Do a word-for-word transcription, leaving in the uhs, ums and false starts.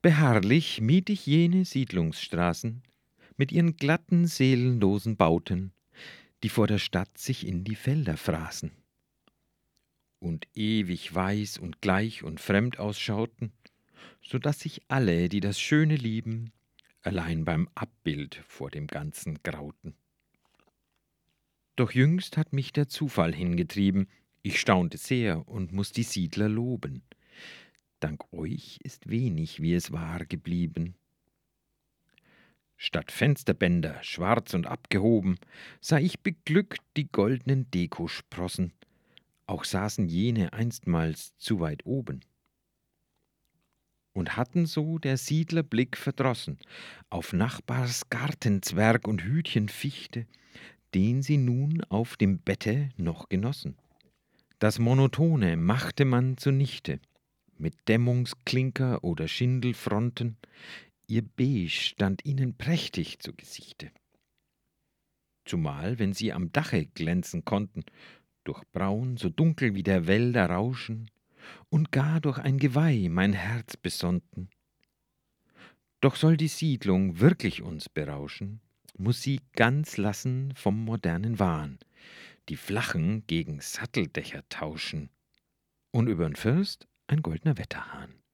Beharrlich mied ich jene Siedlungsstraßen mit ihren glatten, seelenlosen Bauten, die vor der Stadt sich in die Felder fraßen und ewig weiß und gleich und fremd ausschauten, so daß sich alle, die das Schöne lieben, allein beim Abbild vor dem Ganzen grauten. Doch jüngst hat mich der Zufall hingetrieben, ich staunte sehr und muß die Siedler loben. Dank euch ist wenig, wie es war, geblieben. Statt Fensterbänder, schwarz und abgehoben, sah ich beglückt die goldnen Dekosprossen, auch saßen jene einstmals zu weit oben und hatten so der Siedler Blick verdrossen auf Nachbars Gartenzwerg und Hütchen Fichte, den sie nun auf dem Bette noch genossen. Das Monotone machte man zunichte, mit Dämmungsklinker oder Schindelfronten, ihr Beige stand ihnen prächtig zu Gesichte. Zumal, wenn sie am Dache glänzen konnten, durch Braun so dunkel wie der Wälder Rauschen, und gar durch ein Geweih mein Herz besonnten. Doch soll die Siedlung wirklich uns berauschen, muß sie ganz lassen vom modernen Wahn, die flachen gegen Satteldächer tauschen und übern First ein goldner Wetterhahn.